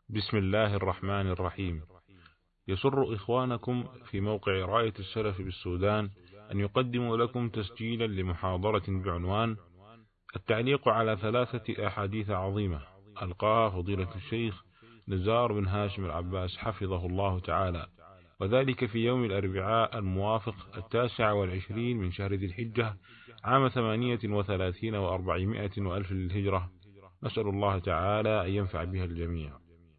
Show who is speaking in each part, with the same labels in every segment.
Speaker 1: بسم الله الرحمن الرحيم. يسر إخوانكم في موقع راية السلف بالسودان أن يقدموا لكم تسجيلا لمحاضرة بعنوان التعليق على 3 أحاديث عظيمة ألقاها فضيلة الشيخ نزار بن هاشم العباس حفظه الله تعالى، وذلك في يوم الأربعاء الموافق 29 من شهر ذي الحجة عام 38 و400 وألف للهجرة. نسأل الله تعالى أن ينفع بها الجميع.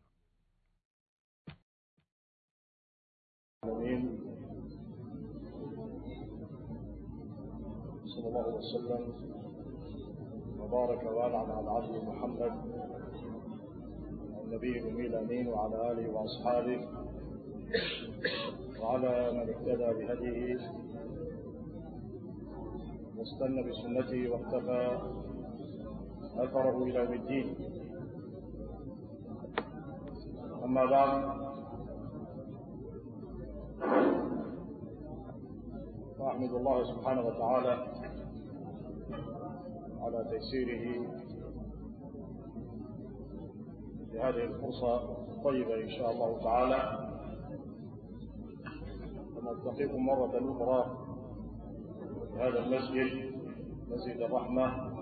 Speaker 2: صلى الله عليه وسلم وبارك وانعم على عبده محمد النبي الأمي الأمين وعلى آله وأصحابه وعلى من اهتدى بهديه واستنى بسنته واقتفى أثره إلى يوم الدين. أما بعد، فأحمد الله سبحانه وتعالى على تيسيره لهذه الفرصة الطيبة إن شاء الله تعالى، ونلتقيكم مرة أخرى في هذا المسجد، مسجد الرحمة،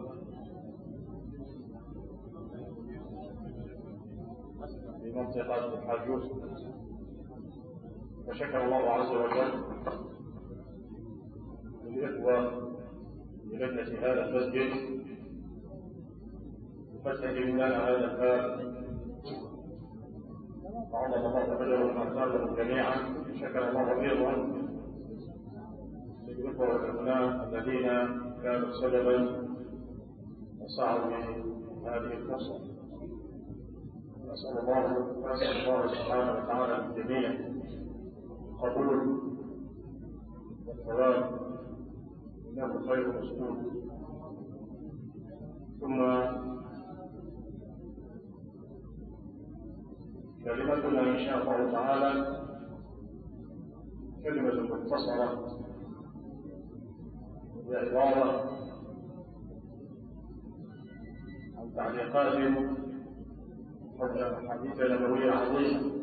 Speaker 2: في منطقة الحاجوز. فشكر الله عز وجل للإخوة بلجنة هذا المسجد فتحهم لنا هذا الباب، وعظم الله أجرهم وأثابهم جميعا. شكر الله أيضا للإخوة والأبناء الذين كانوا سببا وسعوا هذه الفرصة. نسأل الله سبحانه وتعالى للجميع القبول والثواب، إنه خير مسؤول. ثم كلمتنا إن شاء الله تعالى كلمة مختصرة بعبارة عن تعليقات حول حديث نبوي عظيم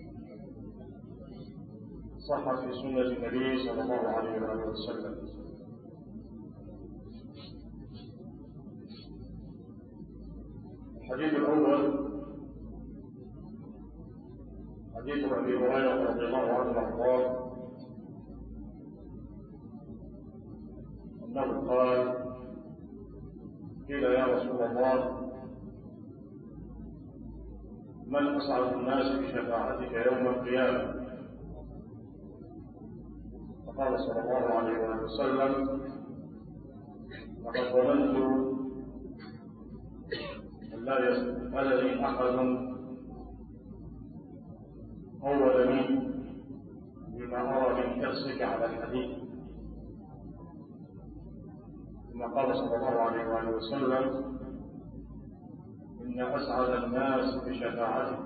Speaker 2: صح في سنة النبي صلى الله عليه وآله وسلم. الحديث الأول حديث أبي هريرة رضي الله عنه وأرضاه أنه قال: قيل يا رسول الله، من أسعد الناس بشفاعتك يوم القيامة؟ فقال صلى الله عليه وآله وسلم: لقد ظننت أن لا يسألني أحد أول مني بما أرى من حرصك على الحديث. ثم قال صلى الله عليه وآله وسلم: إن أسعد الناس بشفاعتك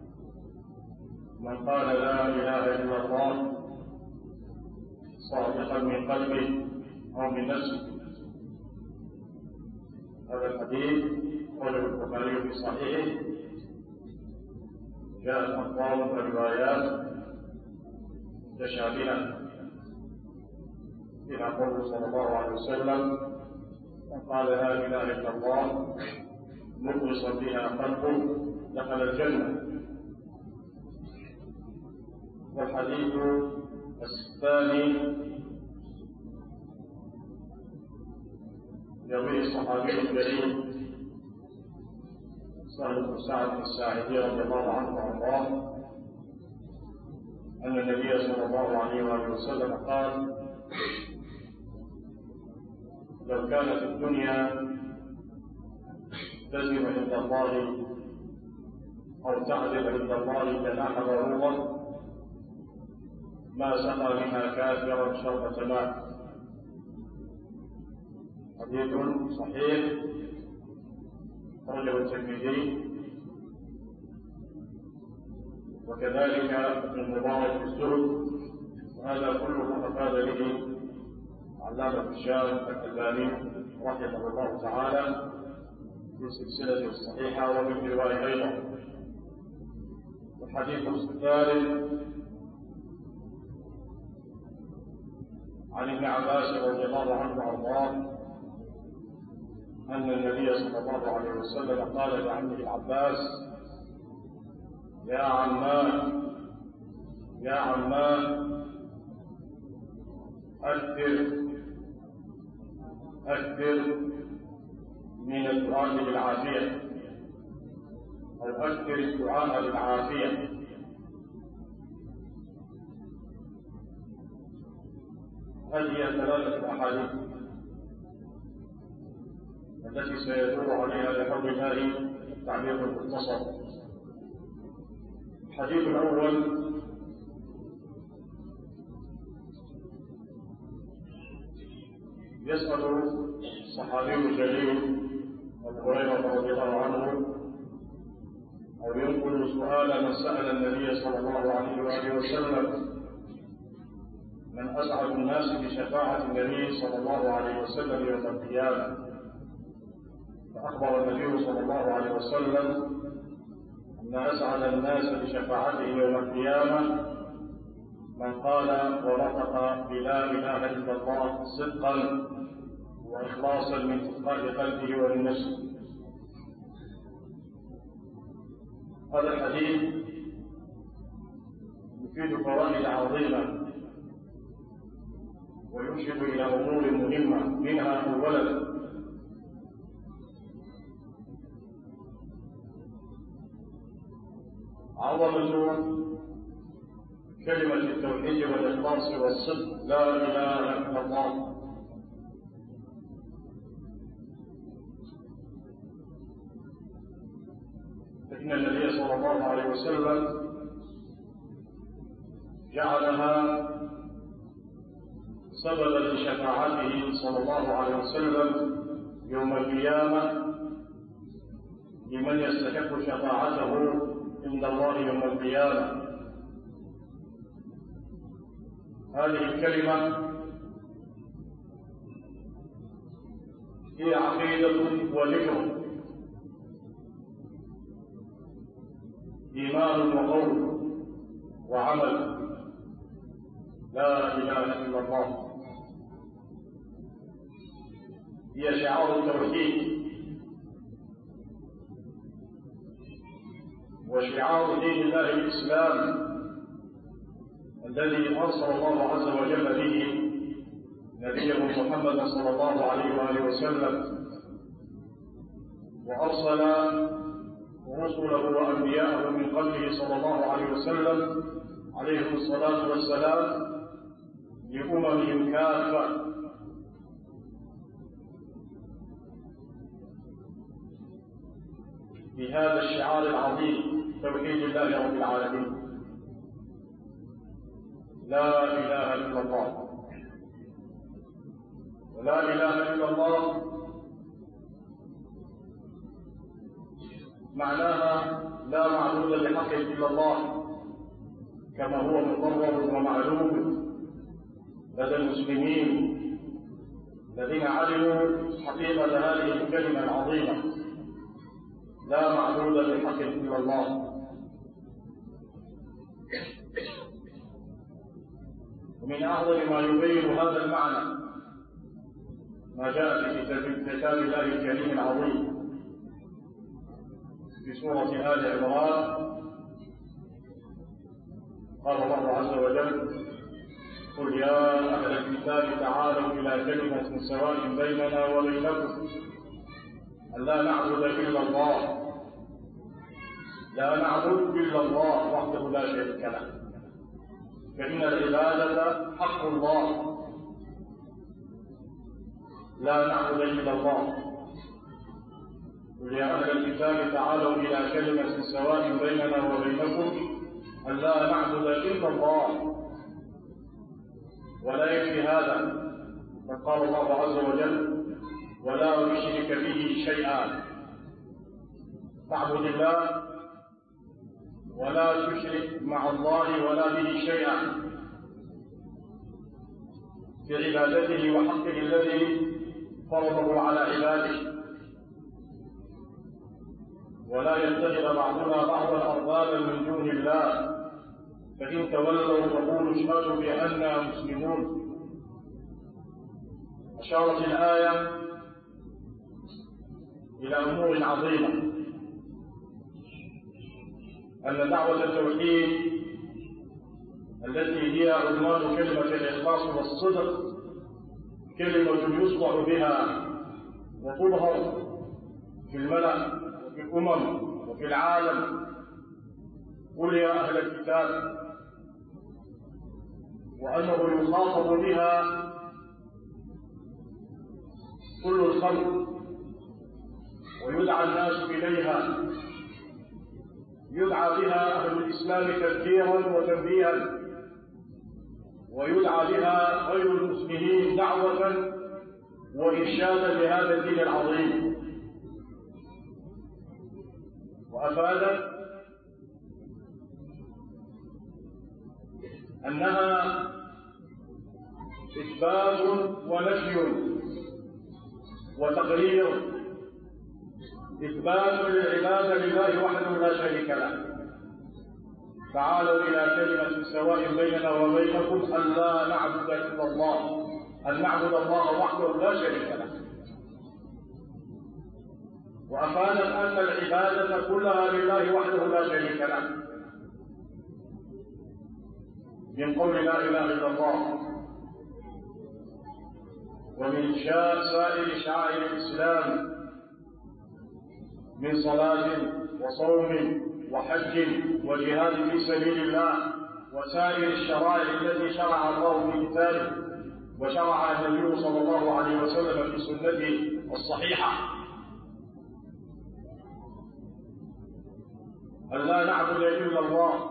Speaker 2: من قال لا إله إلا الله صادقا من قلبه أو من نفسه. هذا الحديث قاله البخاري في صحيحه. جاءت أخبار وروايات متشابهة فيها قوله صلى الله عليه وسلم: من قال لا إله إلا الله مخلصا بها قلبه دخل الجنة. والحديث الثاني يرويه الصحابي الكريم سهل بن سعد الساعدي رضي الله عنه وارضاه أن النبي صلى الله عليه وآله وسلم قال: لو كانت الدنيا تزن عند الله أو تعدل عند الله جناح بعوضة ما سقى منها كافرا شربة ماء. حديث صحيح أخرجه الترمذي، وكذلك ابن المبارك في الزهد، وهذا كله أفاد به علامة الشام الألباني رحمه الله تعالى في سلسلة الصحيحة وفي الرواية أيضا. الحديث الثالث عن ابن عباس رضي الله عنه وارضاه ان النبي صلى الله عليه وسلم قال لعمه العباس: يا عمان أكثر من الدعاء بالعافية، أو أكثر الدعاء بالعافية. هذه ثلاثة أحاديث التي سيدور عليها بحول الله التعليق المختصر. الحديث الأول: يسأل الصحابي الجليل أبو هريرة رضي الله عنه، أو ينقل سؤال من سأل النبي صلى الله عليه وآله وسلم: من أسعد الناس بشفاعة النبي صلى الله عليه وسلم يوم القيامة؟ فأخبر النبي صلى الله عليه وسلم أن أسعد الناس بشفاعته يوم القيامة من قال ونطق بلا إله إلا الله صدقا وإخلاصا من تلقاء قلبه ومن نفسه. هذا الحديث يفيد فوائد عظيمة ويرشد إلى أمور مهمة، منها أولا عظمة كلمة التوحيد والإخلاص والصدق، لا إله إلا الله. فإن النبي صلى الله عليه وسلم جعلها سببا لشفاعته صلى الله عليه وسلم يوم القيامة لمن يستحق شفاعته عند الله يوم القيامة. هذه الكلمة هي عقيدة وذكر، إيمان وقول وعمل، لا إله إلا الله. هي شعار التوحيد وشعار دين الله الإسلام الذي أرسل الله عز وجل به نبيه محمد صلى الله عليه وآله وسلم، وأرسل رسله وأنبياءه من قبله صلى الله عليه وسلم عليهم الصلاة والسلام لأممهم كافة. بهذا الشعار العظيم توحيد الله رب العالمين، لا إله إلا الله. ولا إله إلا الله معناها لا معبود بحق إلا الله، كما هو مقرر ومعلوم لدى المسلمين الذين علموا حقيقة هذه الكلمة العظيمة: لا معبود بحق إلا الله. ومن أعظم ما يبين هذا المعنى ما جاء في كتاب الله الكريم العظيم في سورة آل عمران. قال الله عز وجل: قل يا أهل الكتاب تعالوا إلى كلمة سواء بيننا وبينكم ألا نعبد إلا الله، لا نعبد إلا الله وحده لا شريك له، فإن العبادة حق الله، لا نعبد إلا الله. قل يا أهل الكتاب تعالوا إلى كلمة سواء بيننا وبينكم ألا نعبد إلا الله. ولا يكفي هذا، فقال الله عز وجل: ولا يشرك به شيئا. تعبد الله ولا تشرك مع الله ولا به شيئا في عبادته وحقه الذي فرضه على عباده. ولا يتخذ بعضنا بعضا أربابا من دون الله فإن تولوا فقولوا اشهدوا بأننا مسلمون. أشارت الآية إلى أمور عظيمة، أن دعوة التوحيد التي هي عنوان كلمة الإخلاص والصدق كلمة يصدع بها وتظهر في الملأ وفي الأمم وفي العالم. قل يا أهل الكتاب، وأنه يخاطب بها كل الخلق ويدعى الناس إليها، يدعى بها أهل الإسلام تذكيرا وتنبيها، ويدعى بها غير المسلمين دعوة وإرشادا لهذا الدين العظيم. وأفادت أنها إثبات ونفي وتقرير. إثبات للعبادة لله وحده لا شريك له. تعالوا إلى كلمة سواء بيننا وبينكم أن لا نعبد إلا الله، أن نعبد الله وحده لا شريك له. وأفادت أن العبادة كلها لله وحده لا شريك له، من قول لا إله إلا الله، ومن سائر شعائر الإسلام من صلاة وصوم وحج وجهاد في سبيل الله وسائر الشرائع التي شرع الله في كتابه وشرع النبي صلى الله عليه وسلم في سنته الصحيحة. أن لا نعبد إلا الله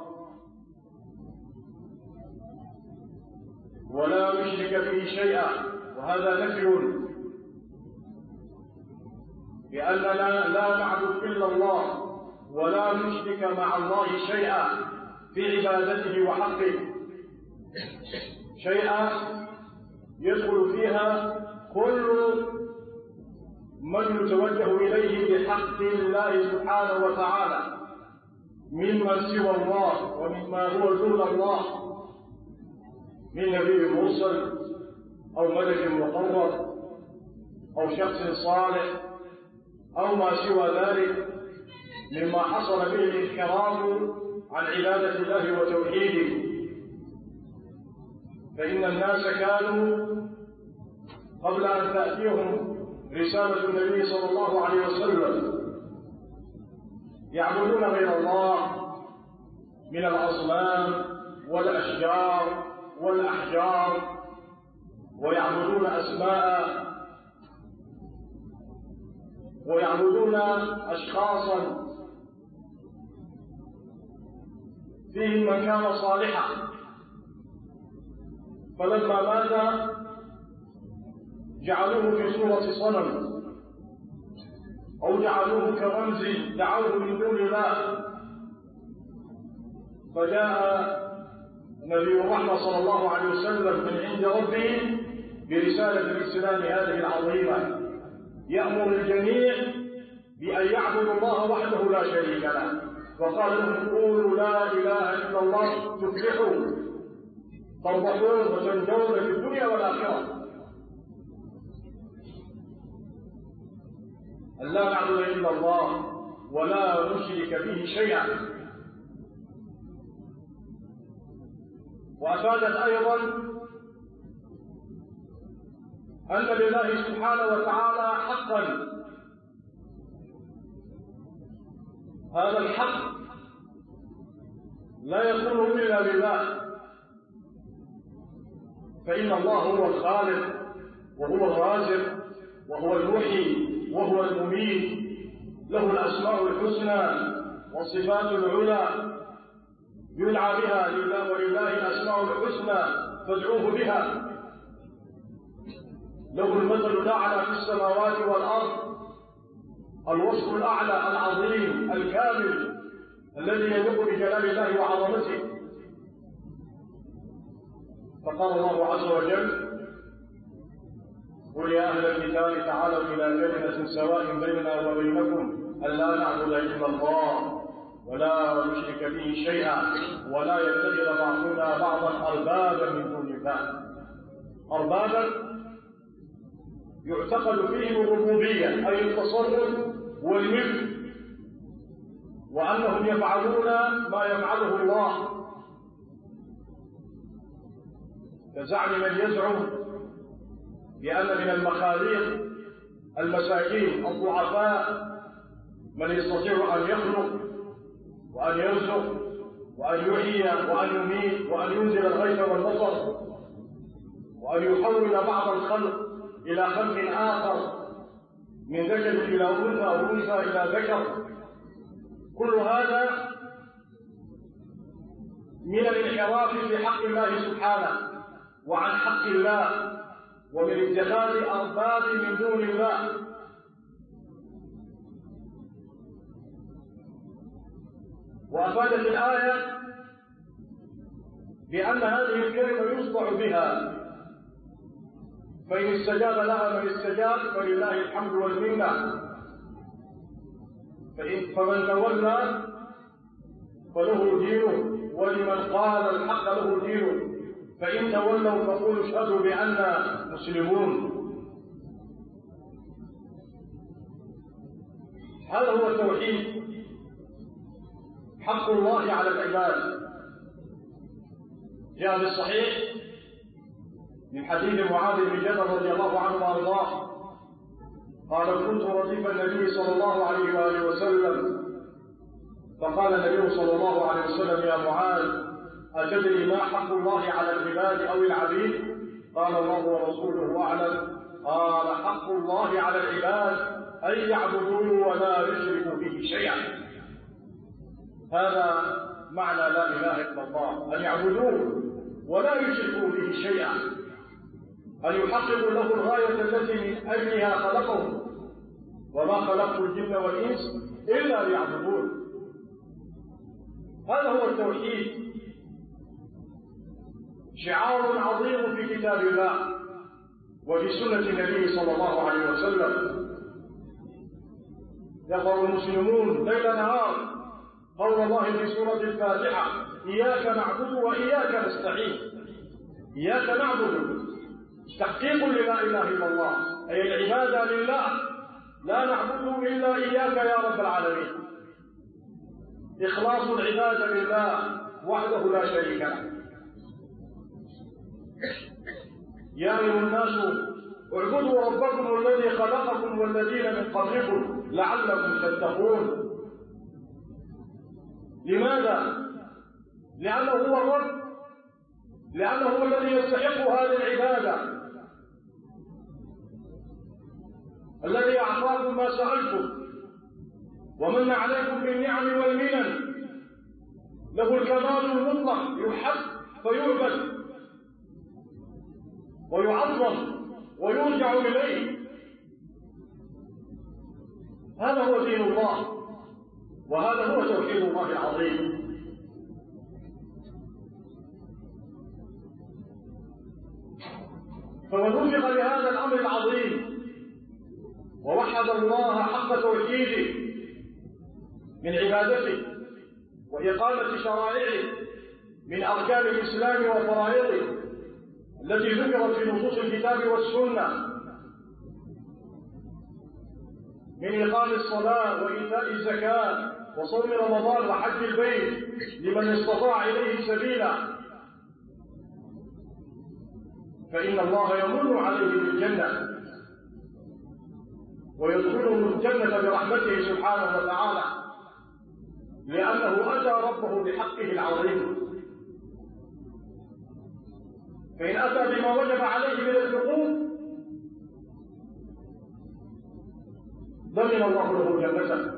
Speaker 2: ولا نشرك به شيئا، وهذا نفي بأننا لا نعبد إلا الله ولا نشرك مع الله شيئا في عبادته وحقه، شيئا يدخل فيها كل من يتوجه إليه بحق الله سبحانه وتعالى ممن سوى الله ومما هو دون الله من نبي مرسل أو ملك مقرب أو شخص صالح أو ما سوى ذلك مما حصل به الانحراف عن عبادة الله وتوحيده. فإن الناس كانوا قبل أن تأتيهم رسالة النبي صلى الله عليه وسلم يعبدون غير الله من الأصنام والأشجار والأحجار، ويعبدون أسماء ويعبدون أشخاصا فيهم من كان صالحا، فلما مات جعلوه في صورة صنم أو جعلوه كرمز دعوه من دون الله. فجاء نبي الرحمة صلى الله عليه وسلم من عند ربه برسالة الإسلام هذه العظيمة يأمر الجميع بأن يعبدوا الله وحده لا شريك له، وقال لهم قولوا لا إله إلا الله تفلحوا تربحون وتنجون في الدنيا والآخرة. أن لا نعبد إلا الله ولا نشرك به شيئا. وأفادت أيضا أن لله سبحانه وتعالى حقا، هذا الحق لا يكون إلا لله، فإن الله هو الخالق وهو الرازق وهو المحيي وهو المميت، له الأسماء الحسنى والصفات العلى يدعى بها لله، ولله الأسماء الحسنى فادعوه بها، له المثل الأعلى في السماوات والأرض، الوصف الأعلى العظيم الكامل الذي يليق بجلال الله وعظمته. فقال الله عز وجل قل يا أهل الكتاب تعالوا إلى كلمة سواء بيننا وبينكم أن لا نعبد إلا الله ولا نشرك به شيئا ولا يتخذ بعضنا بعضا أربابا من دون الله، أربابا يعتقد فيهم الربوبية أي التصرف والملك، وأنهم يفعلون ما يفعله الله، كزعم من يزعم بأن من المخاليق المساكين الضعفاء من يستطيع أن يخلق وأن يرزق وأن يحيي وأن يميت وأن ينزل الغيث والمطر وأن يحول بعض الخلق إلى خلق آخر من ذكر إلى أنثى أو أنثى إلى ذكر. كل هذا من الانحراف في حق الله سبحانه وعن حق الله ومن اتخاذ أرباب من دون الله. وأفادت الآية بأن هذه الكلمة يصدع بها، فإن استجاب لها من استجاب فلله الحمد والمنة، فمن تولى فله دينه ولمن قال الحق له دينه، فإن تولوا فقولوا اشهدوا بأننا مسلمون. هذا هو التوحيد، حق الله على العباد. جاء في الصحيح من حديث معاذ بن جبل رضي الله عنه وارضاه قال: كنت رديف النبي صلى الله عليه واله وسلم، فقال النبي صلى الله عليه وسلم: يا معاذ، أتدري ما حق الله على العباد أو العبيد؟ قال: الله ورسوله أعلم. قال: حق الله على العباد أن يعبدوه ولا يشركوا به شيئا. هذا معنى لا إله إلا الله، أن يعبدوه ولا يشركوا به شيئا، أن يحققوا له الغاية التي من أجلها خلقهم، وما خلقت الجن والإنس إلا ليعبدون. هذا هو التوحيد، شعار عظيم في كتاب الله وفي سنة النبي صلى الله عليه وسلم. يقرأ المسلمون ليل نهار قول الله في سورة الفاتحة: إياك نعبد وإياك نستعين. إياك نعبد تحقيق للا إله إلا الله، أي العبادة لله، لا نعبد إلا إياك يا رب العالمين، إخلاص العبادة لله وحده لا شريك له. يا أيها الناس اعبدوا ربكم الذي خلقكم والذين من قبلكم لعلكم تتقون. لماذا؟ لأنه هو الرب، لأنه هو الذي يستحق هذه العبادة، الذي أعطاكم ما سألتم ومن عليكم بالنعم والمنن، له الكمال المطلق، يحب فيعبد ويعظم ويرجع إليه. هذا هو دين الله، وهذا هو توحيد الله العظيم. فمن وفق لهذا الأمر العظيم ووحد الله حق توحيده من عبادته وإقامة شرائعه من أركان الإسلام وفرائضه التي ذكرت في نصوص الكتاب والسنة، من إقام الصلاة وإيتاء الزكاة وصوم رمضان وحج البيت لمن استطاع إليه سبيلا، فإن الله يمن عليه بالجنة ويدخله الجنة برحمته سبحانه وتعالى، لأنه أتى ربه بحقه العظيم. فإن أتى بما وجب عليه من الحقوق ضمن الله له جنته،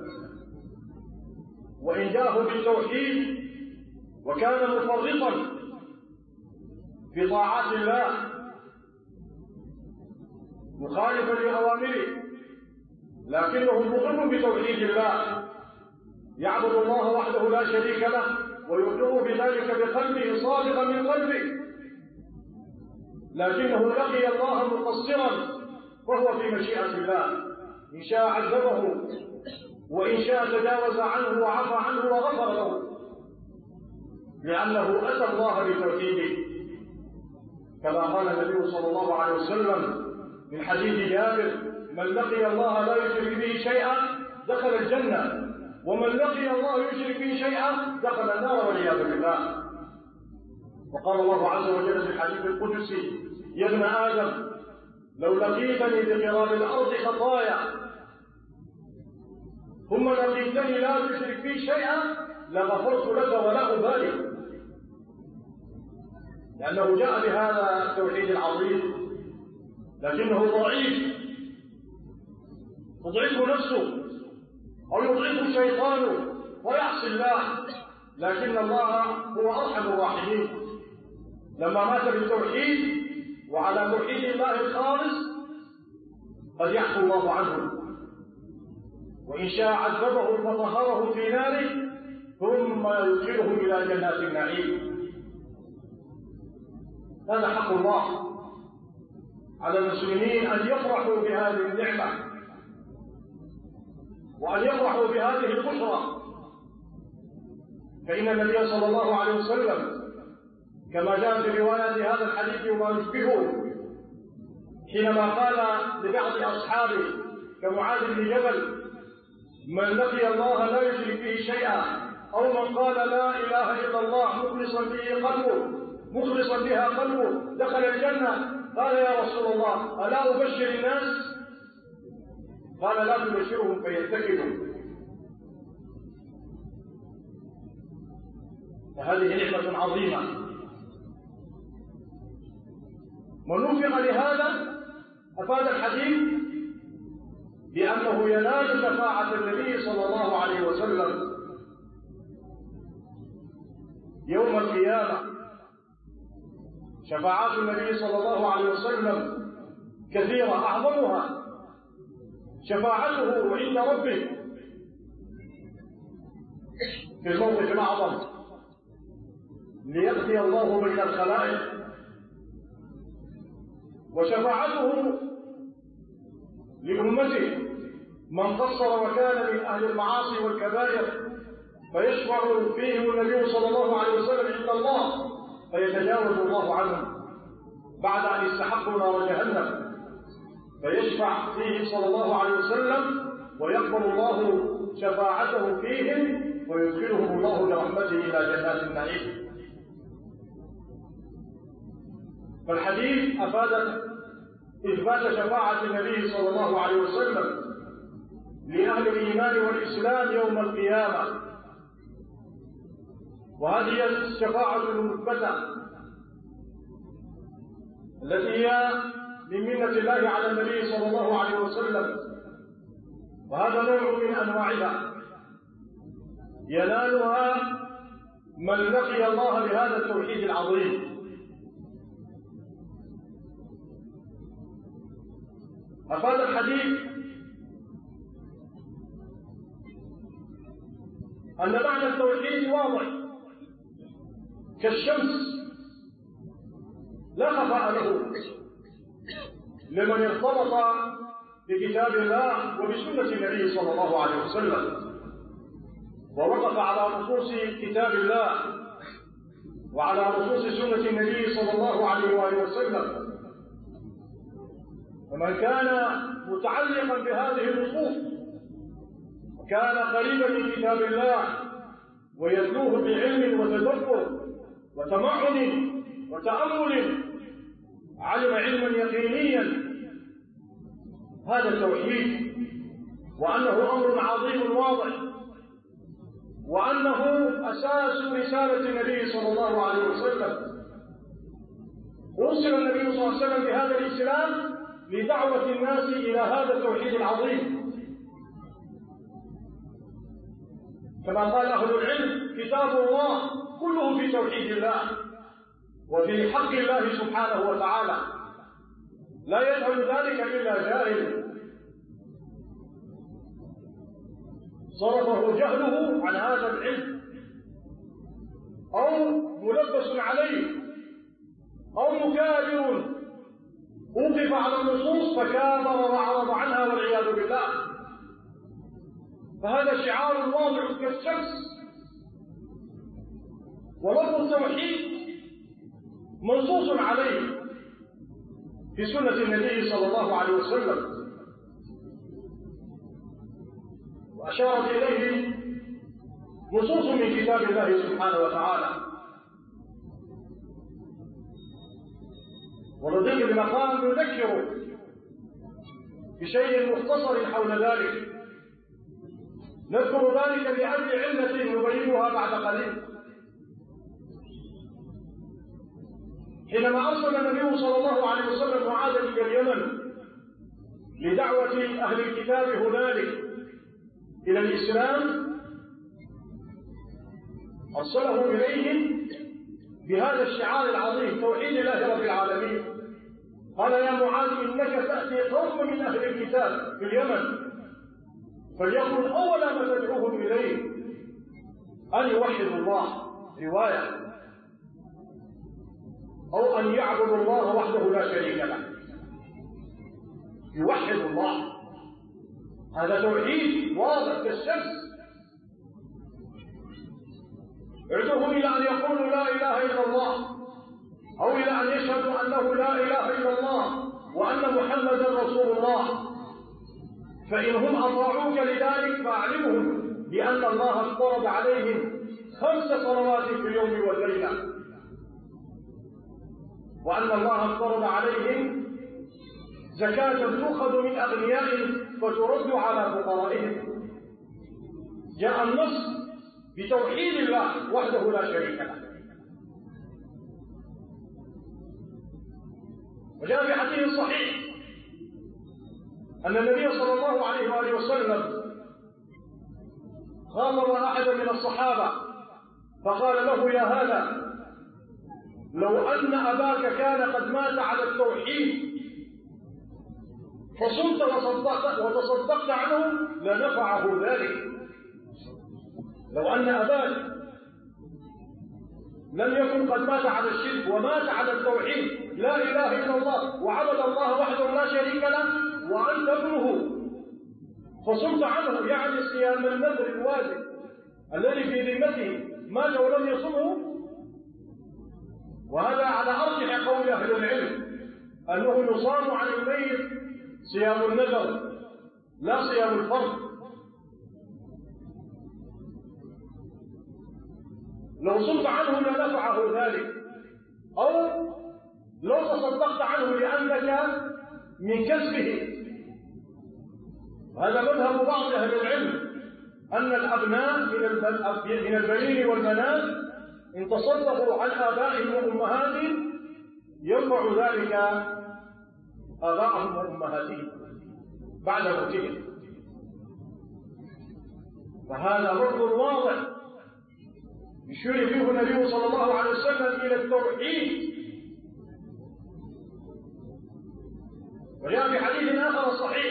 Speaker 2: وإن جاءه بالتوحيد وكان مفرطا في طاعات الله مخالفا لأوامره لكنه مقر بتوحيد الله، يعبد الله وحده لا شريك له ويقر بذلك بقلبه صادقا من قلبه، لكنه لقي الله مقصرا وهو في مشيئة الله، إن شاء عذبه وإن شاء تجاوز عنه وعفى عنه وغفر له، لأنه أتى الله بتوحيده، كما قال النبي صلى الله عليه وسلم من حديث جابر: من لقي الله لا يشرك به شيئا دخل الجنة، ومن لقي الله يشرك به شيئا دخل النار والعياذ بالله. وقال الله عز وجل في الحديث القدسي: يا ابن آدم لو لقيتني بقراب الأرض خطايا ثم لقيتني لا تشرك بي شيئا لغفرت لك ولا أبالي، لأنه جاء بهذا التوحيد العظيم، لكنه ضعيف، تضعفه نفسه أو يضعفه شيطانه ويعصي الله، لكن الله هو أرحم الراحمين. لما مات بالتوحيد وعلى توحيد الله الخالص قد يعفو الله عنه، وإن شاء عذبه فطهره في ناره ثم يدخله إلى جنات النعيم. هذا حق الله على المسلمين، أن يفرحوا بهذه النعمة وأن يفرحوا بهذه البشرى، فإن النبي صلى الله عليه وسلم كما جاء في رواية هذا الحديث وما يشبهه حينما قال لبعض أصحابه كمعاذ بن جبل: من لقي الله لا يشرك به شيئا، أو من قال لا إله إلا الله مخلصا بها قلبه دخل الجنة، قال: يا رسول الله ألا أبشر الناس؟ قال: لا تبشرهم فيتكلوا. فهذه نعمة عظيمة. من وفق لهذا أفاد الحديث بأنه ينال شفاعة النبي صلى الله عليه وسلم يوم القيامة. شفاعات النبي صلى الله عليه وسلم كثيرة، أعظمها شفاعته عند ربه في الموقف الأعظم ليقضي الله بين الخلائق، وشفاعته لأمته من قصر وكان من أهل المعاصي والكبائر فيشفع فيهم النبي صلى الله عليه وسلم عند الله فيتجاوز الله عنهم بعد أن استحقوا نار جهنم، فيشفع فيهم صلى الله عليه وسلم ويقبل الله شفاعته فيهم ويدخلهم الله برحمته إلى جنات النعيم. فالحديث أفاد إثبات شفاعة النبي صلى الله عليه وسلم لأهل الإيمان والإسلام يوم القيامة، وهذه الشفاعة المثبتة التي هي من منة الله على النبي صلى الله عليه وسلم، وهذا نوع من أنواعها ينالها من لقي الله بهذا التوحيد العظيم. أفاد الحديث أن معنى التوحيد واضح كالشمس لا خفاء له لمن ارتبط بكتاب الله وبسنة النبي صلى الله عليه وسلم ووقف على نصوص كتاب الله وعلى نصوص سنة النبي صلى الله عليه وآله وسلم. فمن كان متعلقا بهذه النصوص وكان قريبا من كتاب الله ويتلوه بعلم وتدبر وتمعن وتأمل علم علما يقينيا هذا التوحيد، وأنه أمر عظيم واضح، وأنه أساس رسالة النبي صلى الله عليه وسلم. أرسل النبي صلى الله عليه وسلم بهذا الإسلام لدعوة الناس إلى هذا التوحيد العظيم، كما قال أهل العلم: كتاب الله كله في توحيد الله وفي حق الله سبحانه وتعالى، لا يفعل ذلك إلا جاهل صرفه جهله عن هذا العلم أو ملبس عليه أو مكابر وقف على النصوص فكابر وأعرض عنها والعياذ بالله. فهذا شعار واضح كالشمس. ولفظ التوحيد منصوص عليه في سنة النبي صلى الله عليه وسلم، وأشارت إليه نصوص من كتاب الله سبحانه وتعالى. ولذلك المقام نذكر بشيء مختصر حول ذلك، نذكر ذلك لأجل علة نبينها بعد قليل. حينما أرسل النبي صلى الله عليه وسلم معاذ إلى اليمن لدعوة أهل الكتاب هنالك إلى الإسلام، أرسله إليهم بهذا الشعار العظيم توحيد الله رب العالمين. قال يا معاذ إنك تأتي قوم من أهل الكتاب في اليمن، فليكن أول ما تدعوهم إليه أن يوحدوا الله، رواية، أو أن يعبدوا الله وحده لا شريك له، يوحدوا الله. هذا توحيد واضح كالشمس. ادعوهم إلى أن يقولوا لا إله إلا الله، أو إلى أن يشهدوا أنه لا إله إلا الله وأن محمدا رسول الله. فإن هم أطاعوك لذلك فأعلمهم بأن الله افترض عليهم 5 صلوات في اليوم والليلة، وأن الله افترض عليهم زكاة تؤخذ من أغنيائهم فترد على فقرائهم. جاء النص بتوحيد الله وحده لا شريك له. وجاء في حديث صحيح أن النبي صلى الله عليه وآله وسلم خاطب أحدا من الصحابة فقال له يا هذا لو أن أباك كان قد مات على التوحيد فصمت وتصدقت عنه لنفعه ذلك. لو أن أباك لم يكن قد مات على الشرك ومات على التوحيد لا إله إلا الله وعبد الله وحده لا شريك له وأنت ابنه فصمت عنه، يعني صيام النذر الواجب الذي في ذمته مات ولم يصمه. وهذا على أرجح قول أهل العلم أنه يصام عن الميت صيام النذر لا صيام الفرض. لو صمت عنه لنفعه ذلك، أو لو تصدقت عنه لأنك من كسبه. هذا مذهب بعض أهل العلم أن الأبناء من البنين والبنات إن تصدقوا عن آبائهم وأمهاتهم ينفع ذلك آبائهم وأمهاتهم بعد موتهم. فهذا رد واضح يشير فيه النبي صلى الله عليه وسلم إلى التوحيد. وجاء في حديث آخر صحيح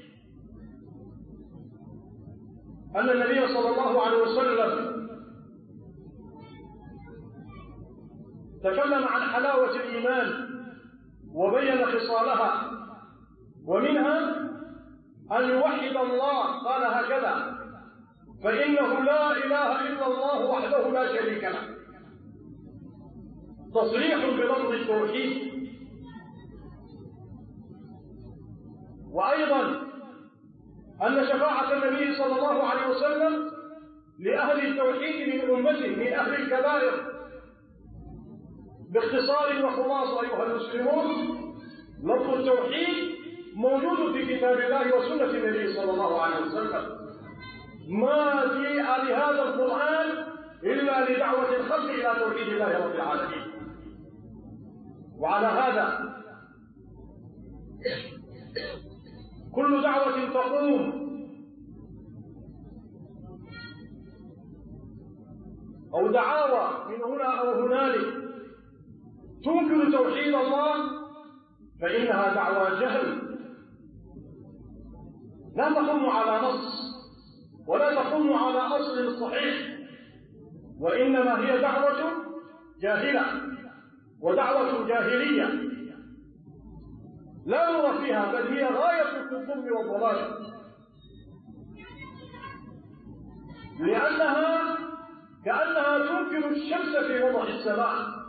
Speaker 2: أن النبي صلى الله عليه وسلم تكلم عن حلاوة الإيمان وبين خصالها، ومنها أن يوحد الله. قال هكذا فإنه لا إله إلا الله وحده لا شريك له، تصريح بلفظ التوحيد. وأيضا أن شفاعة النبي صلى الله عليه وسلم لأهل التوحيد من أمته من أهل الكبائر باختصار وخلاصة أيها المسلمون، لفظ التوحيد موجود في كتاب الله وسنة النبي صلى الله عليه وسلم. ما جاء لهذا القرآن إلا لدعوة الخلق إلى توحيد الله رب العالمين. وعلى هذا كل دعوة تقوم أو دعاوى من هنا أو هنالك تنكر توحيد الله فإنها دعوى جهل لا تقوم على نص ولا تقوم على أصل صحيح، وإنما هي دعوة جاهلة ودعوة جاهلية لا نرى فيها، بل هي غاية في الظلم والضلال. لأنها كأنها تنكر الشمس في وضح السماء.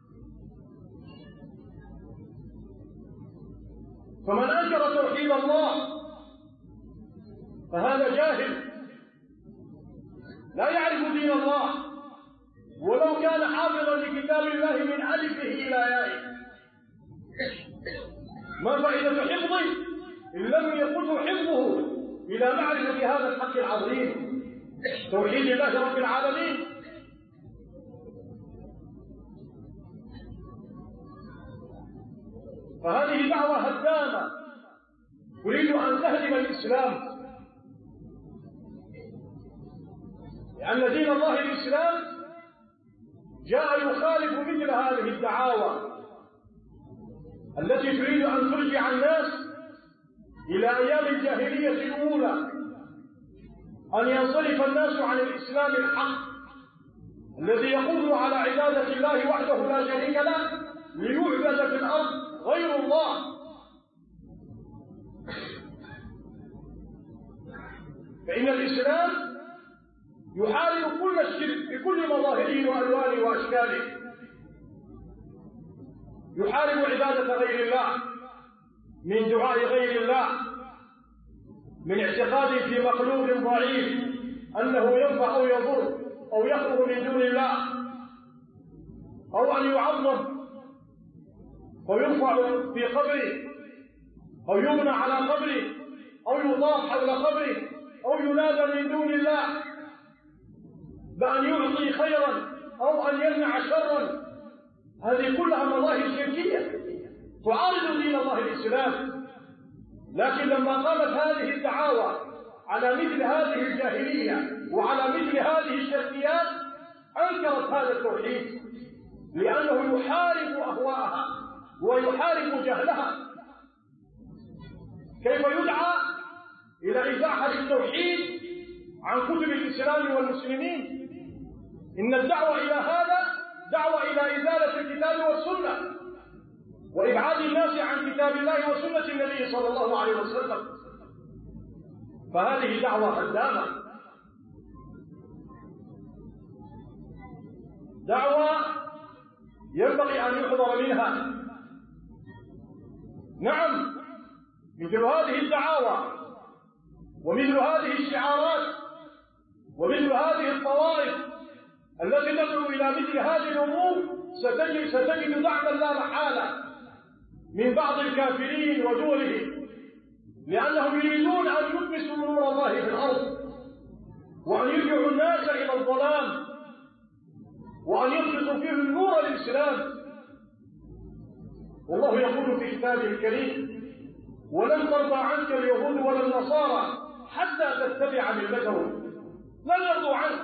Speaker 2: فمن أنكر توحيد الله فهذا جاهل لا يعرف دين الله، ولو كان حافظا لكتاب الله من ألفه إلى يائه. ما فائدة حفظه إن لم يقده حفظه إلى معرفة هذا الحق العظيم توحيد الله رب العالمين. فهذه دعوة هدامة تريد أن تهدم الإسلام، لأن دين الله الإسلام جاء يخالف مثل هذه الدعاوى التي تريد أن ترجع الناس إلى أيام الجاهلية الأولى، أن ينصرف الناس عن الإسلام الحق الذي يقول على عبادة الله وحده لا شريك له ليعبد في الأرض غير الله. فإن الإسلام يحارب كل الشرك بكل مظاهره وألوانه وأشكاله، يحارب عبادة غير الله، من دعاء غير الله، من اعتقاد في مخلوق ضعيف أنه ينفع أو يضر أو يخرج من دون الله، أو أن يعظم ويرفع في قبره أو يبنى على قبره أو يطاف حول قبره أو ينادى من دون الله بأن يعطي خيرا أو أن يمنع شرا. هذه كلها مظاهر شركية تعارض دين الله الإسلام. لكن لما قامت هذه الدعاوى على مثل هذه الجاهلية وعلى مثل هذه الشركيات أنكرت هذا التوحيد، لأنه يحارب أهواءها ويحارب جهلها. كيف يدعى إلى إزاحة التوحيد عن كتب الإسلام والمسلمين؟ إن الدعوة إلى هذا دعوة إلى إزالة الكتاب والسنة وإبعاد الناس عن كتاب الله وسنة النبي صلى الله عليه وسلم. فهذه دعوة هدامة، دعوة ينبغي أن يحذر منها. نعم، مثل هذه الدعاوى ومثل هذه الشعارات ومثل هذه الطوائف التي تدعو إلى مثل هذه الأمور ستجد دعما لا محالة من بعض الكافرين ودولهم، لأنهم يريدون أن يلبسوا نور الله في الأرض وأن يرجعوا الناس إلى الظلام وأن يلبسوا فيهم نور الإسلام. والله يقول في كتابه الكريم: ولن ترضى عنك اليهود ولا النصارى حتى تتبع ملتهم. لن يرضوا عنك،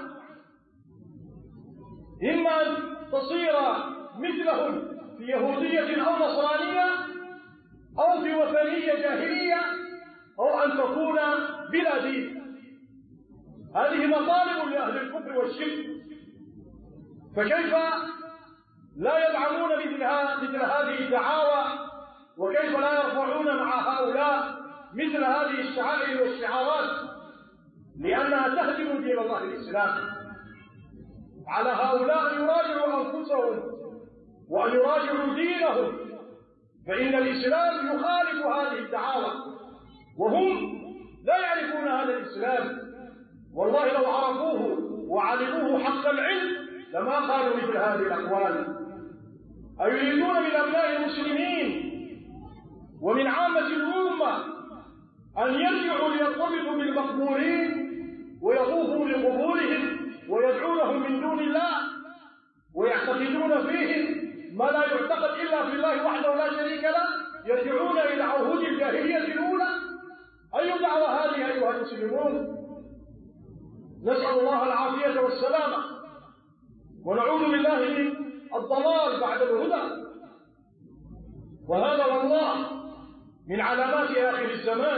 Speaker 2: إما أن تصير مثلهم في يهودية أو نصرانية أو في وثنية جاهلية أو أن تكون بلا دين. هذه مطالب لأهل الكفر والشرك، فكيف لا يدعمون مثل هذه الدعاوى؟ وكيف لا يرفعون مع هؤلاء مثل هذه الشعائر والشعارات؟ لأنها تهدم دين الله الإسلام. على هؤلاء أن يراجعوا أنفسهم وأن يراجعوا دينهم، فإن الإسلام يخالف هذه الدعاوى وهم لا يعرفون هذا الإسلام. والله لو عرفوه وعلموه حق العلم لما قالوا مثل هذه الأقوال. أيريدون من أبناء المسلمين ومن عامة الأمة أن يرجعوا ليرتبطوا بالمقبورين ويطوفوا لقبورهم ويدعونهم من دون الله ويعتقدون فيهم ما لا يعتقد إلا في الله وحده لا شريك له، يرجعون إلى عهود الجاهلية الأولى؟ أي دعوة هذه أيها المسلمون؟ نسأل الله العافية والسلامة ونعوذ بالله من الضلال بعد الهدى. وهذا والله من علامات آخر الزمان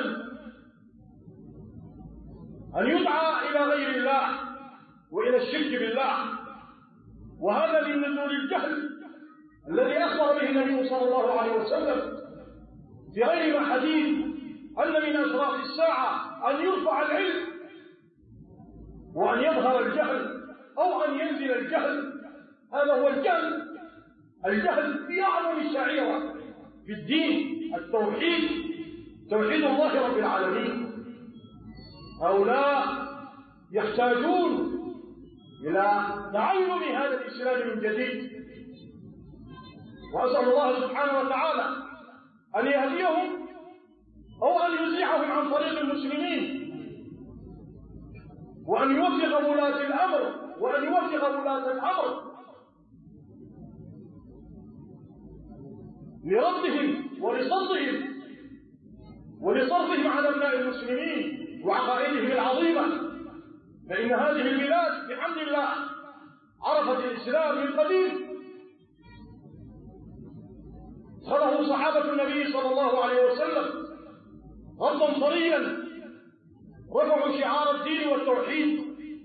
Speaker 2: أن يدعى إلى غير الله وإلى الشرك بالله، وهذا من نزول الجهل الذي أخبر به النبي صلى الله عليه وسلم في غير ما حديث أن من أشراط الساعة أن يرفع العلم وأن يظهر الجهل أو أن ينزل الجهل. هذا هو الجهل. الجهل في أعظم الشعيرة في الدين التوحيد، توحيد الله رب العالمين. هؤلاء يحتاجون إلى تعلم هذا الإسلام من جديد، وأسأل الله سبحانه وتعالى أن يهديهم أو أن يزيحهم عن طريق المسلمين، وأن يوفق ولاة الأمر لردهم ولصدهم ولصرفهم عن أبناء المسلمين وعقائدهم العظيمة. فإن هذه البلاد بحمد الله عرفت الإسلام من قديم. خلقه صحابة النبي صلى الله عليه وسلم غضا طريا، رفعوا شعار الدين والتوحيد.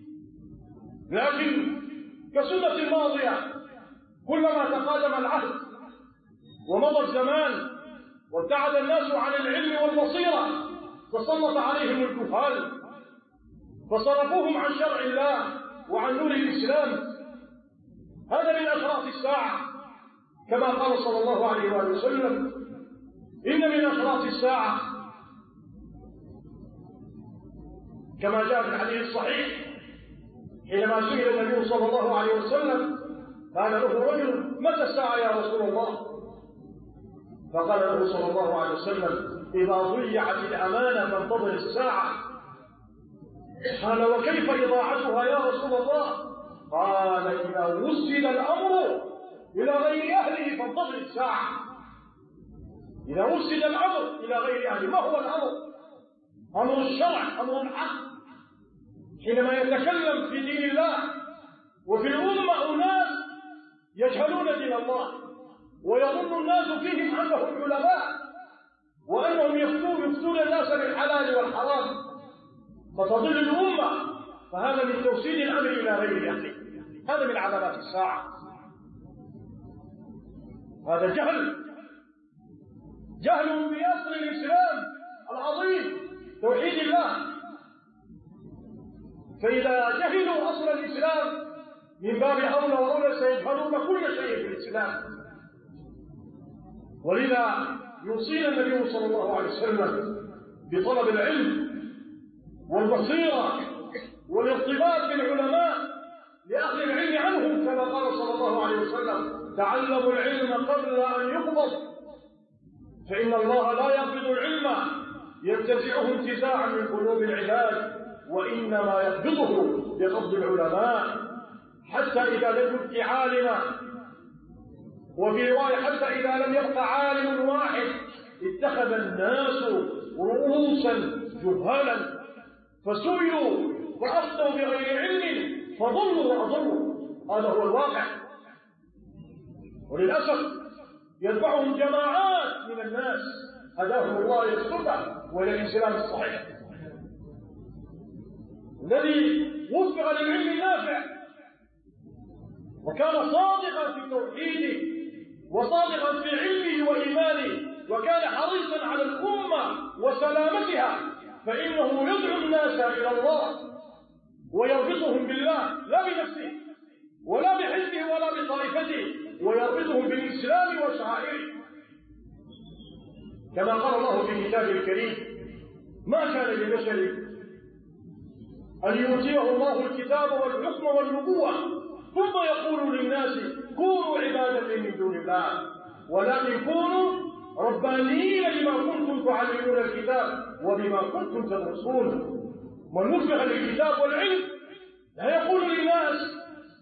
Speaker 2: لكن كسنة الماضية كلما تقادم العهد ومضى الزمان وابتعد الناس عن العلم والبصيرة تسلط عليهم الجهال فصرفوهم عن شرع الله وعن نور الإسلام. هذا من أشراط الساعة، كما قال صلى الله عليه وآله وسلم: إن من أشراط الساعة، كما جاء في الحديث الصحيح حينما سئل النبي صلى الله عليه وسلم قال له رجل: متى الساعة يا رسول الله؟ فقال له صلى الله عليه وسلم: إذا ضيعت الأمانة فانتظر الساعة. قال: وكيف إضاعتها يا رسول الله؟ قال: إذا وسد الأمر إلى غير أهله فانتظر الساعة. إذا وسد الأمر إلى غير أهله. ما هو الأمر؟ أمر الشرع، أمر الحق. حينما يتكلم في دين الله وفي الأمة أناس يجهلون دين الله ويظن الناس فيهم أنهم علماء وأنهم يفتون الناس بالحلال والحرام فتضل الأمة، فهذا من توسيد الأمر إلى غير أهله. هذا من علامات الساعة. هذا جهل بأصل الإسلام العظيم توحيد الله. فإذا جهلوا أصل الإسلام من باب أولى وأولى سيجهلون كل شيء في الإسلام. ولذا يوصينا النبي صلى الله عليه وسلم بطلب العلم والبصيرة والارتباط بالعلماء لأخذ العلم عنهم، كما قال صلى الله عليه وسلم: تعلموا العلم قبل أن يقبض، فإن الله لا يقبض العلم ينتزعه انتزاعا من قلوب العباد، وإنما يقبضه بقبض العلماء، حتى إذا لم يبق عالما. وفي رواية: حتى إذا لم يبق عالم واحد اتخذ الناس رؤوسا جهالا فسئلوا فأفتوا بغير علم فضلوا وأضلوا. هذا هو الواقع. وللأسف يتبعهم جماعات من الناس هداهم الله إلى السنة وإلى الإسلام الصحيح الذي وفق للعلم النافع وكان صادقا في توحيده وصادقا في علمه وإيمانه وكان حريصا على الأمة وسلامتها، فإنه يدعو الناس إلى الله ويربطهم بالله لا بنفسه ولا بحزبه ولا بطائفته، ويربطهم بالإسلام وشعائره. كما قال الله في كتابه الكريم: ما كان لبشر أن يؤتيه الله الكتاب والحكم والنبوة ثم يقول للناس كونوا عبادا من دون الله، ولكن كونوا ربانيين بما كنتم تعلمون الكتاب وبما كنتم تدرسون. من وفق للكتاب والعلم لا يقول للناس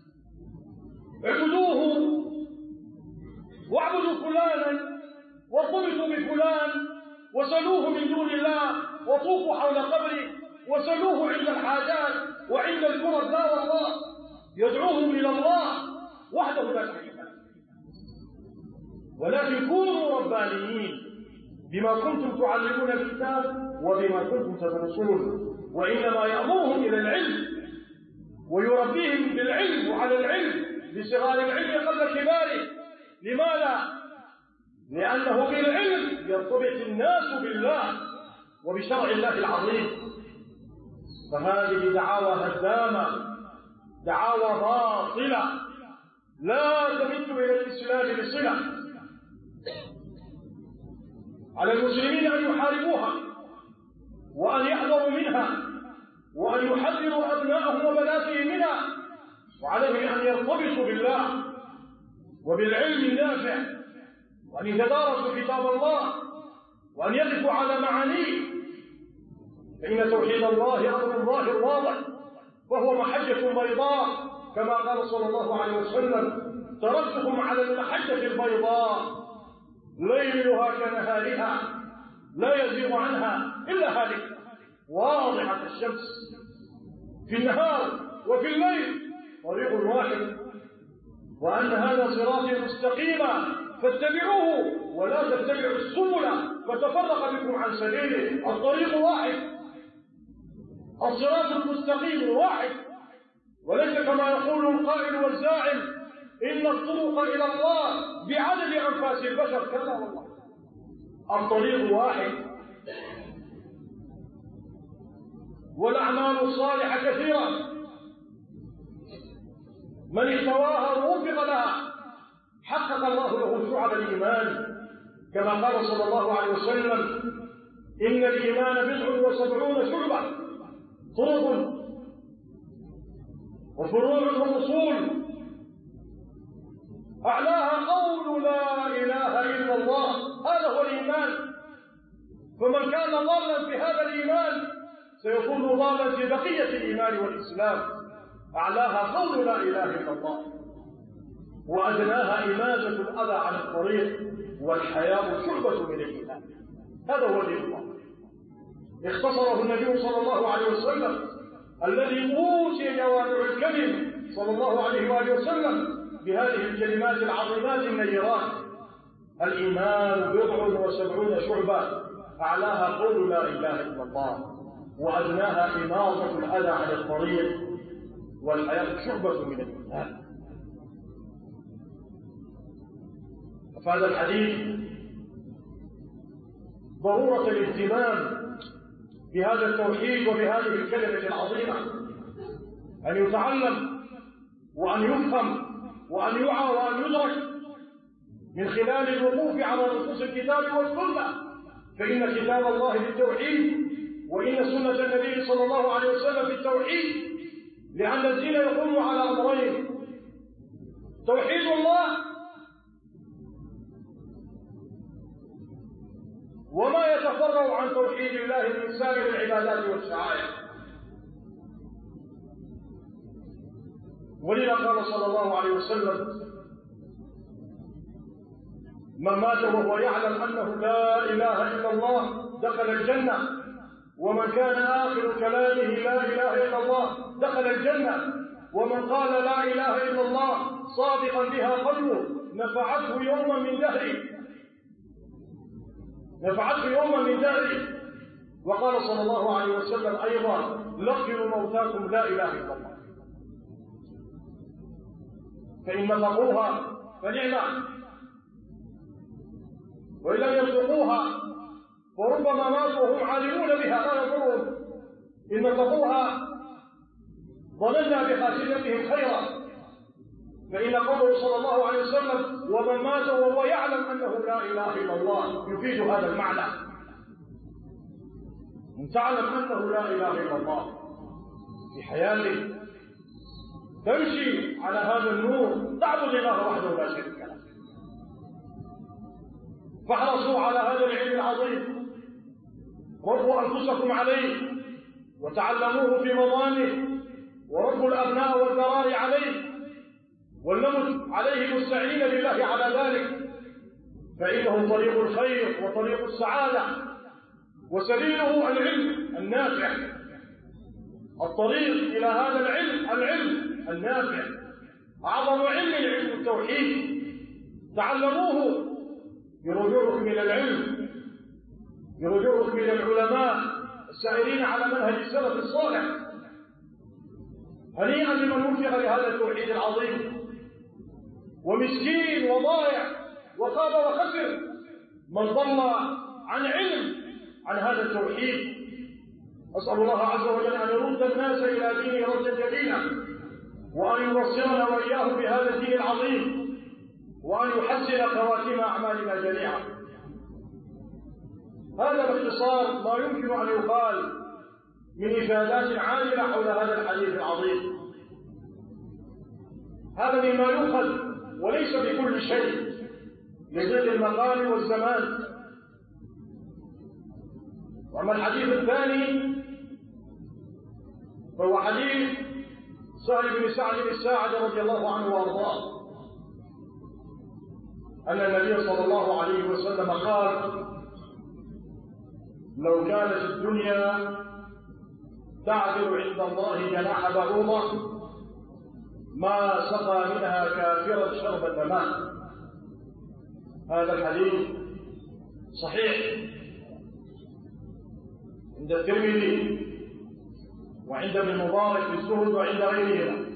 Speaker 2: اعبدوه واعبدوا فلانا وارتبطوا بفلان وسلوه من دون الله وطوفوا حول قبره وسلوه عند الحاجات وعند الكرب. لا والله، يدعوهم إلى الله وحده لا شريك له. ولكن كونوا ربانيين بما كنتم تعلمون الكتاب وبما كنتم تدرسون. وإنما يأمرهم إلى العلم ويربيهم بالعلم وعلى العلم بصغار العلم قبل كباره. لماذا؟ لأنه بالعلم يرتبط الناس بالله وبشرع الله العظيم. فهذه دعاوى هدامة، دعاوى باطلة لا تمد إلى الإسلام بصلة. على المسلمين أن يحاربوها وأن يحذروا منها وأن يحذروا أبناءهم وبناتهم منها، وعليهم أن يرتبطوا بالله وبالعلم النافع، وأن يتدارسوا كتاب الله وأن يقفوا على معانيه، فإن توحيد الله أمر ظاهر واضح وهو محجة بيضاء، كما قال صلى الله عليه وسلم: تركتكم على المحجة البيضاء ليلها كنهارها لا يزيغ عنها إلا هالك، واضحة الشمس في النهار وفي الليل طريق واحد، وأن هذا صراطي مستقيما فاتبعوه ولا تتبعوا السبل فتفرق بكم عن سبيله. الطريق واحد، الصراط المستقيم واحد، وليس كما يقول القائل والزاعم إن الطرق إلى الله بعدد أنفاس البشر، كلا والله، الطريق واحد. والأعمال الصالحة كثيرة، من احتواها ووفق لها حقق الله له شعب الإيمان، كما قال صلى الله عليه وسلم: إن الإيمان 79 شعبة، طرق وفروع وأصول، أعلاها قول لا إله إلا الله، هذا هو الإيمان. فمن كان ضالا في هذا الإيمان سيكون ضالا في بقية الإيمان والإسلام. أعلاها قول لا إله إلا الله، وأدناها إماتة الأذى عن الطريق، والحياء شعبة من الإيمان. هذا هو الإيمان، اختصره النبي صلى الله عليه وسلم الذي أوتي جوامع الكلم صلى الله عليه وآله وسلم بهذه الكلمات العظيمات النيرات: الإيمان 79 شعبة، أعلاها قول لا إله إلا الله، وأدناها إماطة الأذى عن الطريق، والحياة شعبة من الإيمان. فهذا الحديث ضرورة الاهتمام بهذا التوحيد وبهذه الكلمة العظيمة، أن يتعلم وأن يفهم وأن يوعى وأن يدرك من خلال الوقوف على نصوص الكتاب والسنة، فإن كتاب الله بالتوحيد وإن سنة النبي صلى الله عليه وسلم بالتوحيد، لأن الدين يقوم على أمرين: توحيد الله وما يتفرع عن توحيد الله من سائر العبادات والشعائر. ولذا قال صلى الله عليه وسلم: من مات وهو يعلم أنه لا إله إلا الله دخل الجنة، ومن كان آخر كلامه لا إله إلا الله دخل الجنة، ومن قال لا إله إلا الله صادقا بها قلبه نفعته يوما من دهره. وقال صلى الله عليه وسلم أيضا: لقنوا موتاكم لا إله إلا الله، فإن نطقوها فنعمة، وإن لم ينطقوها وربما ماتوا وهم عالمون بها لا يضرهم، إن نطقوها ظننا بخاتمتهم خيرا. فإن قوله صلى الله عليه وسلم: ومن مات وهو يعلم أنه لا إله إلا الله، يفيد هذا المعنى. من تعلم أنه لا إله إلا الله في حياتك تمشي على هذا النور، تعبد الله وحده لا شريك له. فاحرصوا على هذا العلم العظيم، ربوا أنفسكم عليه وتعلموه في مضانه، وربوا الأبناء والذراري عليه، ولنمت عليه مستعينين بالله على ذلك، فإنه طريق الخير وطريق السعادة، وسبيله العلم النافع. الطريق إلى هذا العلم النافع، أعظم علم التوحيد، تعلموه برجوعكم إلى العلم، برجوعكم إلى العلماء السائرين على منهج السلف الصالح. هنيئا لمن وفق لهذا التوحيد العظيم، ومسكين وضائع وخاب وخسر من ضل عن علم عن هذا التوحيد أسأل الله عز وجل أن يرد الناس إلى دينه ردا جميلا، وأن يبصرنا وإياه بهذا الدين العظيم، وأن يحسن خواتيم أعمالنا جميعا. هذا باختصار ما يمكن أن يقال من إفادات عاجلة حول هذا الحديث العظيم. هذا مما يؤخذ وليس بكل شيء لضيق المقام والزمان. وأما الحديث الثاني فهو حديث سهل بن سعد الساعدي رضي الله عنه وارضاه أن النبي صلى الله عليه وسلم قال: لو كانت الدنيا تعدل عند الله جناح بعوضة ما سقى منها كافرا شربة ماء. هذا الحديث صحيح عند الترمذي وعند ابن المبارك في الزهد وعند غيرهما.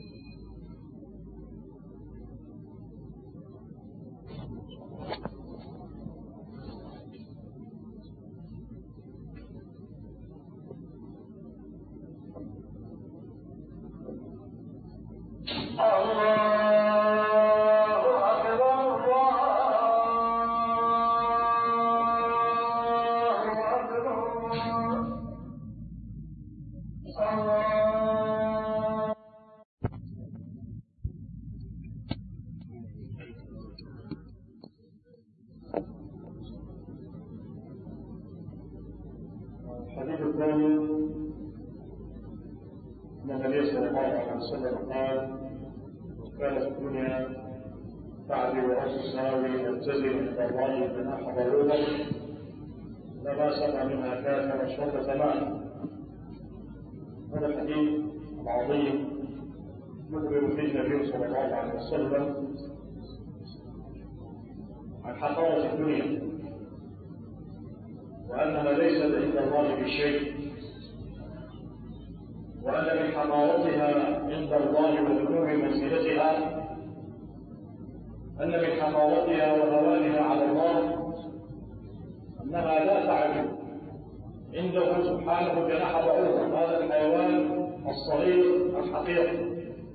Speaker 2: الحديث الثاني أن النبي صلى الله عليه وسلم قال: كانت الدنيا تعدل أو تساوي تبتذل عند الله جناح بعوضة لما سقى منها كافرا شربة ماء. هذا الحديث العظيم يخبر فيه النبي صلى الله عليه وسلم عن حقارة الدنيا، وأنها ليست عند الله بشيء، وأن من حقارتها عند الله ودنو منزلتها أن من حقارتها وهوانها على الله أنها لا تعدل عنده سبحانه جناح بعوضة، هذا الحيوان الصغير الحقير.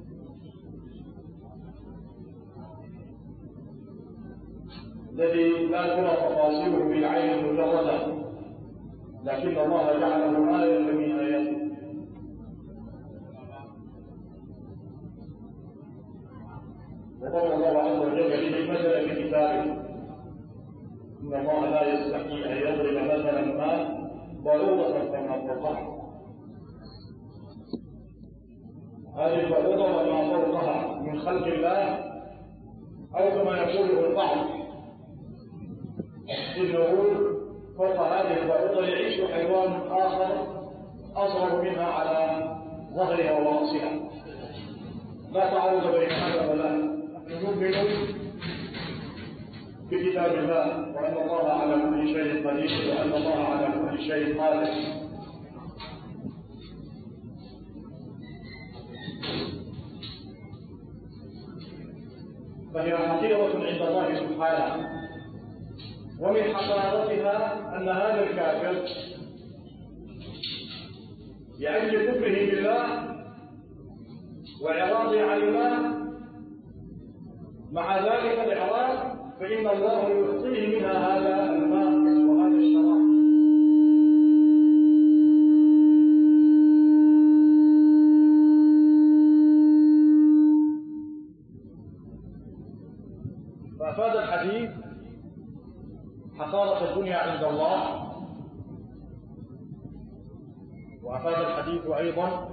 Speaker 2: الذي لا ترى تفاصيله بالعين المجردة، لكن الله جعله آية من آياته. وضرب الله عز وجل به مثلا في كتابه: إن الله لا يستحيي أن يضرب مثلا ما بعوضة فما فوقها. هذه البعوضة وما فوقها من خلق الله، أو كما يقوله البعض إنه فوق هذه البعوضة يعيش حيوان آخر أصغر منها على ظهرها ورأسها. لا تعارض بين هذا ولا. نحن نؤمن بكتاب الله وأن الله على كل شيء قدير، وأن الله على كل شيء قادر. فهي حقيقة عند الله سبحانه. ومن حقارتها أن هذا الكافر لأجل كفره بالله وإعراضه عن الله، مع ذلك الإعراض فإن الله يعطيه منها هذا الماء وهذا الشراب. فأفاد الحديث حقارة الدنيا عند الله، وأفاد الحديث أيضا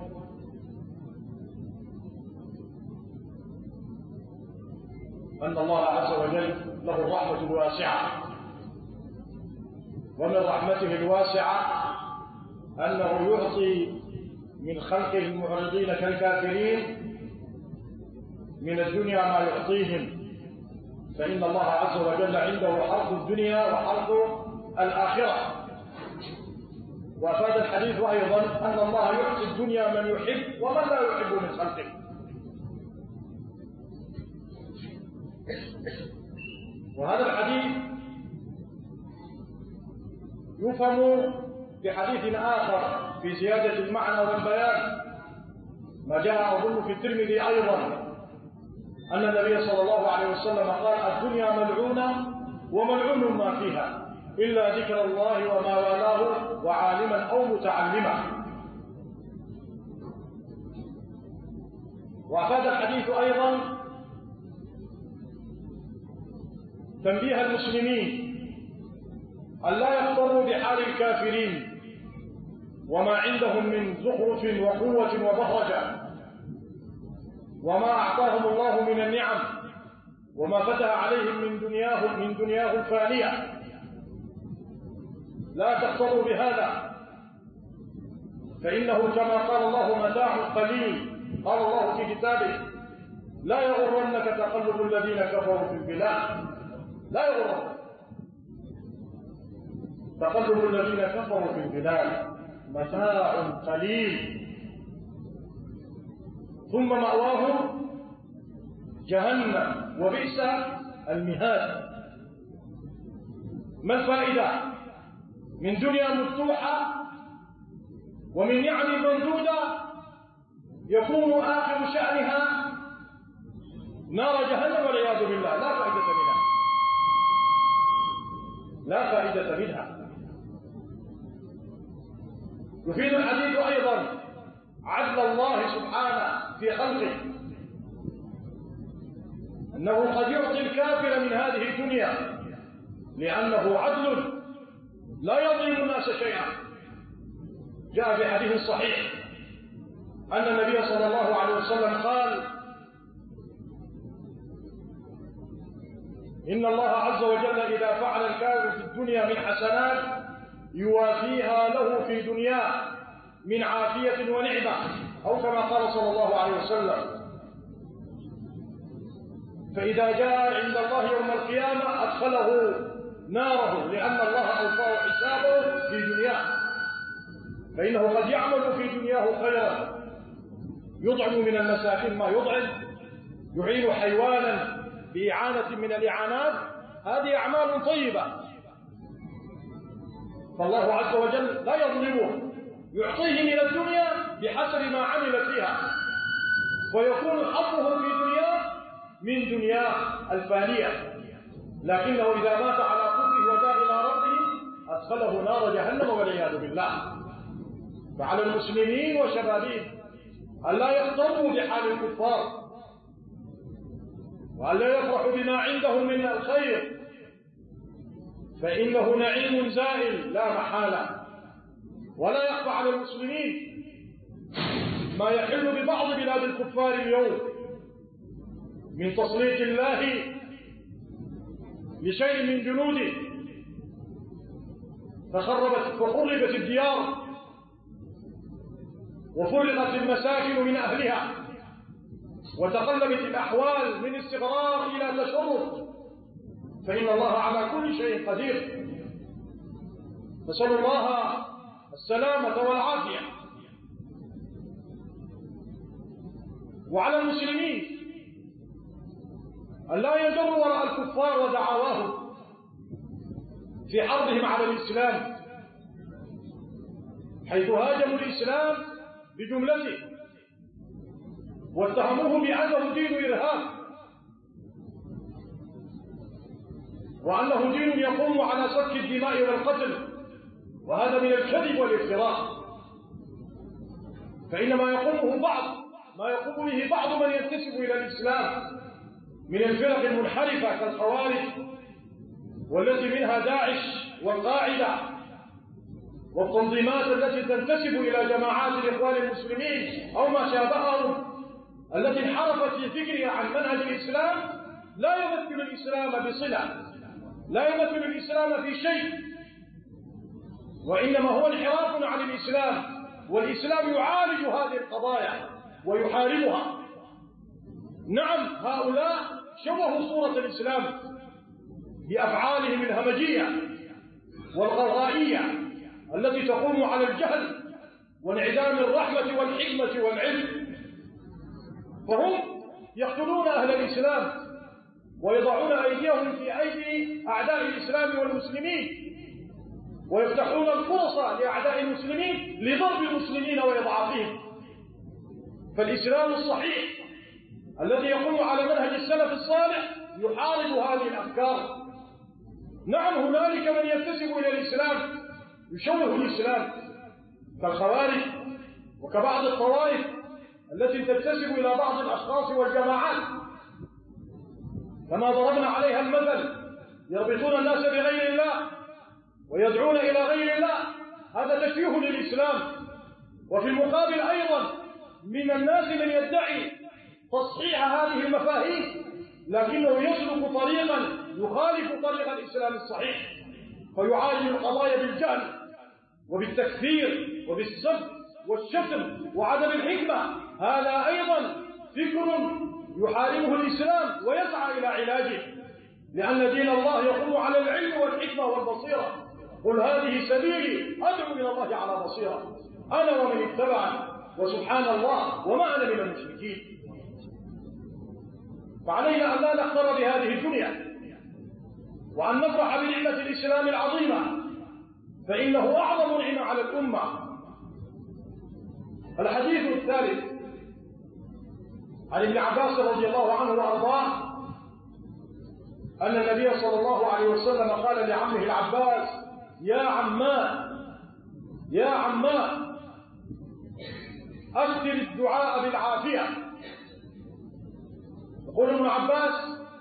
Speaker 2: أن الله عز وجل له الرحمة الواسعة، ومن رحمته الواسعة أنه يعطي من خلقه المعرضين كالكافرين من الدنيا ما يعطيهم، فإن الله عز وجل عنده حظ الدنيا وحظ الآخرة. وأفاد الحديث أيضا أن الله يعطي الدنيا من يحب ومن لا يحب من خلقه. وهذا الحديث يفهم بحديث آخر في زيادة المعنى والبيان ما جاء أظن في الترمذي أيضا أن النبي صلى الله عليه وسلم قال الدنيا ملعونة وملعون ما فيها إلا ذكر الله وما والاه وعالما أو متعلما. وأفاد الحديث أيضا تنبيه المسلمين أن لا يغتروا بحال الكافرين وما عندهم من زخرف وقوة وبهجة وما أعطاهم الله من النعم وما فتح عليهم من دنياه الفانية. لا تغتروا بهذا، فإنه كما قال الله متاع قليل. قال الله في كتابه لا يغرنك تقلب الذين كفروا في البلاد. لا يغرنك تقلب الذين كفروا في البلاد، متاع قليل ثم مأواهم جهنم وبئس المهاد. ما الفائدة من دنيا مفتوحة ومن نعم ممدودة يكون آخر شأنها نار جهنم والعياذ بالله؟ لا فائدة منها، لا فائدة منها. يفيد الحديث أيضا عدل الله سبحانه في خلقه، أنه قد يعطي الكافر من هذه الدنيا لأنه عدل لا يظلم الناس شيئا. جاء في حديث صحيح أن النبي صلى الله عليه وسلم قال إن الله عز وجل إذا فعل الكافر في الدنيا من حسنات يوافيها له في دنياه من عافية ونعمة، أو كما قال صلى الله عليه وسلم. فإذا جاء عند الله يوم القيامة أدخله ناره لأن الله أوفاه حسابه في دنياه، فإنه قد يعمل في دنياه خيرا، يطعم من المساكين ما يطعم، يعين حيوانا بإعانة من الإعانات، هذه أعمال طيبة. فالله عز وجل لا يظلمه، يعطيه من الدنيا بحسب ما عمل فيها، ويكون حظه في دنياه من دنياه الفانية. لكنه إذا مات على كفره وجاء إلى ربه أدخله نار جهنم والعياذ بالله. فعلى المسلمين وشبابهم أن لا يغتروا بحال الكفار، وأن لا يفرحوا بما عندهم من الخير، فإنه نعيم زائل لا محالة. ولا يخفى على المسلمين ما يحل ببعض بلاد الكفار اليوم من تسليط الله لشيء من جنوده، فخربت الديار وفرقت المساكن من أهلها، وتقلبت الأحوال من استقرار إلى تشرد، فإن الله على كل شيء قدير. نسأل الله السلامة والعافية. وعلى المسلمين أن لا يجروا وراء الكفار ودعواهم في حربهم على الإسلام، حيث هاجموا الإسلام بجملته واتهموه بأنه دين إرهاب، وأنه دين يقوم على سفك الدماء والقتل، وهذا من الكذب والافتراء. فإنما يقوم به بعض من ينتسب إلى الإسلام من الفرق المنحرفة كالخوارج، والتي منها داعش والقاعدة والتنظيمات التي تنتسب إلى جماعات الإخوان المسلمين أو ما شابههم، التي انحرفت في فكرها عن منهج الإسلام، لا يمثل الإسلام بصلة، لا يمثل الإسلام في شيء، وإنما هو انحراف عن الإسلام. والإسلام يعالج هذه القضايا ويحاربها. نعم، هؤلاء شوهوا صورة الإسلام بأفعالهم الهمجية والغرائية التي تقوم على الجهل وانعدام الرحمة والحكمة والعلم، فهم يقتلون أهل الإسلام ويضعون أيديهم في أيدي أعداء الإسلام والمسلمين، ويفتحون الفرص لأعداء المسلمين لضرب المسلمين وإضعافهم. فالإسلام الصحيح الذي يقوم على منهج السلف الصالح يحارب هذه الأفكار. نعم، هنالك من ينتسب إلى الإسلام يشوه الإسلام كالخوارج وكبعض الطوائف التي تنتسب إلى بعض الأشخاص والجماعات، كما ضربنا عليها المثل، يربطون الناس بغير الله ويدعون إلى غير الله، هذا تشويه للإسلام. وفي المقابل أيضا من الناس من يدعي تصحيح هذه المفاهيم لكنه يسلك طريقا يخالف طريق الإسلام الصحيح، فيعالج القضايا بالجهل وبالتكفير وبالسب والشتم وعدم الحكمة. هذا أيضا فكر يحاربه الإسلام ويسعى إلى علاجه، لأن دين الله يقوم على العلم والحكمة والبصيرة. قل هذه سبيلي أدعو إلى الله على بصيرة أنا ومن اتبعني وسبحان الله وما أنا من المشركين. فعلينا أن لا نغتر بهذه الدنيا وأن نفرح بنعمة الإسلام العظيمة، فإنه أعظم نعمة على الأمة. الحديث الثالث عن ابن عباس رضي الله عنه وأرضاه أن النبي صلى الله عليه وسلم قال لعمه العباس: يا عماه أكثر الدعاء بالعافية. يقول ابن عباس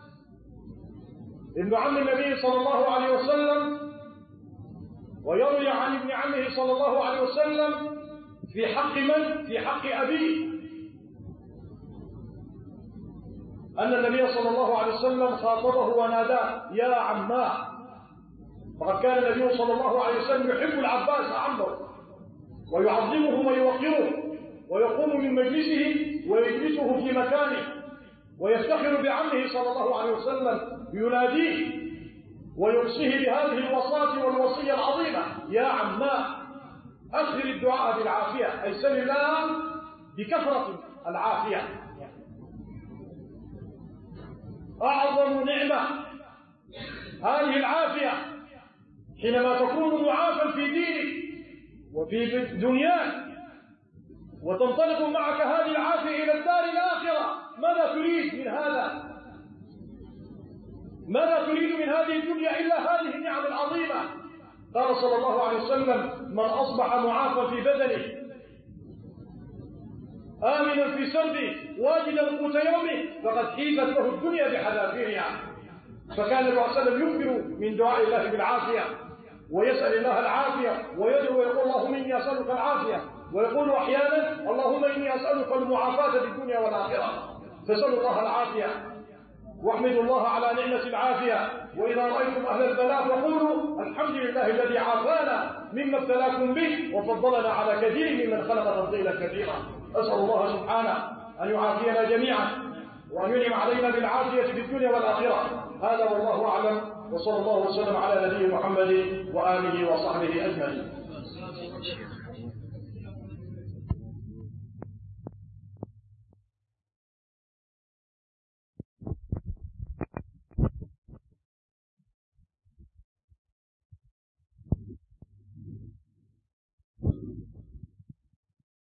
Speaker 2: ابن عم النبي صلى الله عليه وسلم، ويروي عن ابن عمه صلى الله عليه وسلم في حق من؟ في حق أبيه، أن النبي صلى الله عليه وسلم خاطبه وناداه: يا عماه. فقد كان النبي صلى الله عليه وسلم يحب العباس عمه ويعظمه ويوقره، ويقوم من مجلسه ويجلسه في مكانه، ويفتخر بعمه صلى الله عليه وسلم، يناديه ويوصيه بهذه الوصاة والوصية العظيمة: يا عماه أكثر الدعاء بالعافية، أي سل الله بكثرة العافية. أعظم نعمة هذه العافية، حينما تكون معافى في دينك وفي دنياك وتنطلق معك هذه العافية إلى الدار الآخرة، ماذا تريد من هذا؟ ماذا تريد من هذه الدنيا إلا هذه النعم العظيمة؟ قال صلى الله عليه وسلم: من أصبح معافى في بدنه آمنا في سربه واجدا قوت يومه فقد حيزت له الدنيا بحذافيرها. فكان النبي صلى الله عليه وسلم يكثر من دعاء الله بالعافية، ويسأل الله العافية، ويدعو ويقول: اللهم إني أسألك العافية، ويقول أحيانا: اللهم إني أسألك المعافاة في الدنيا والآخرة. فسألوا الله العافية واحمدوا الله على نعمة العافية. وإذا رأيتم أهل البلاء فقولوا: الحمد لله الذي عافانا مما ابتلاكم به وفضلنا على كثير ممن خلق تفضيلا كثيرا. أسأل الله سبحانه أن يعافينا جميعا وأن ينعم علينا بالعافية في الدنيا والآخرة. هذا والله أعلم، وصلى الله وسلم على نبينا محمد وآله وصحبه أجمعين.